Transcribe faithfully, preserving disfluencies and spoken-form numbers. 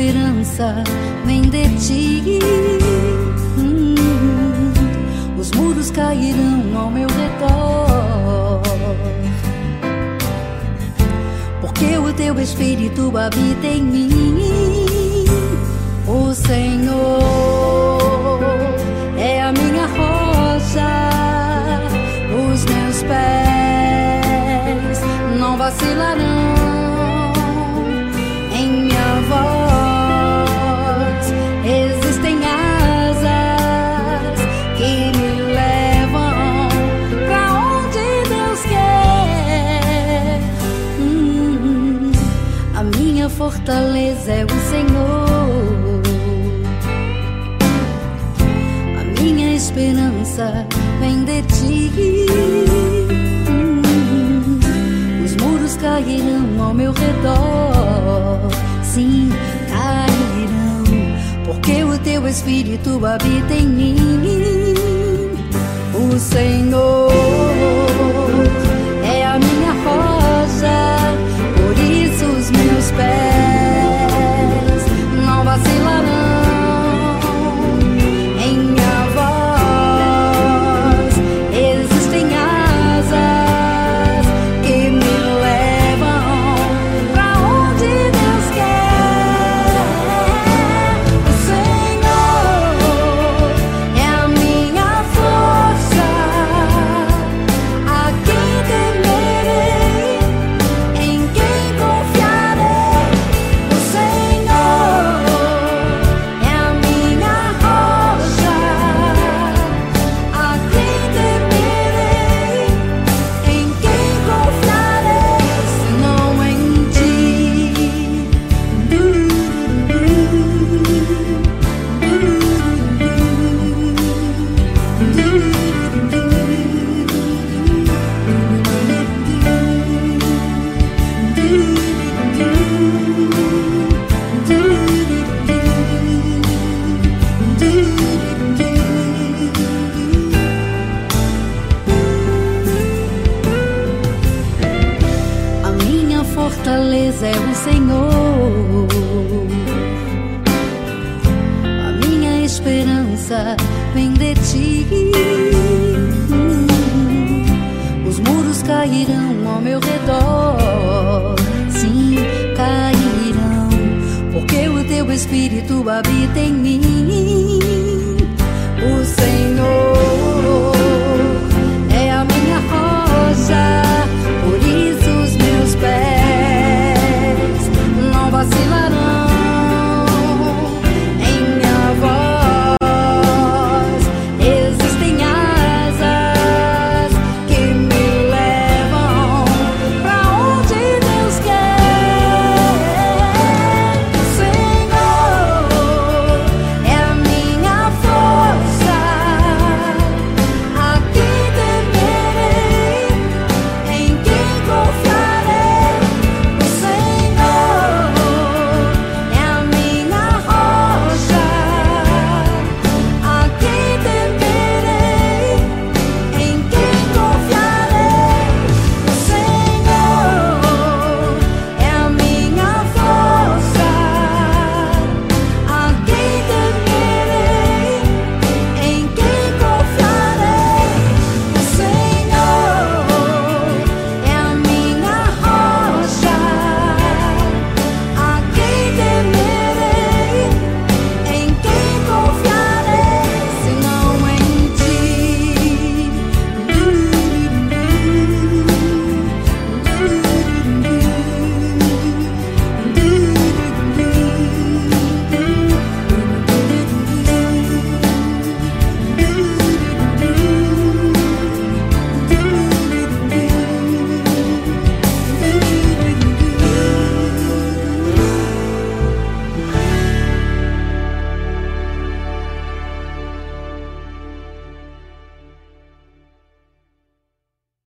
esperança vem de ti. Hum, os muros cairão ao meu redor, porque o teu Espírito habita em mim. O Senhor é a minha rocha, os meus pés não vacilarão. Em minha voz existem asas que me levam pra onde Deus quer. Hum, a minha fortaleza é o Senhor, a minha esperança vem de ti. Hum, os muros cairão ao meu redor, sim, cairão, porque o teu Espírito habita em mim. O Senhor é a minha rocha, por isso os meus pés não vacilarão. Em minha voz existem asas que me levam pra onde Deus quer. O Senhor é a minha força, a quem temerei, em quem confiarei. O Senhor é a minha rocha, a quem temerei, em quem confiarei, senão em ti. A minha fortaleza é o Senhor, a minha esperança vem de ti. Hum, os muros cairão ao meu redor, sim, cairão, porque o teu Espírito habita em mim. O Senhor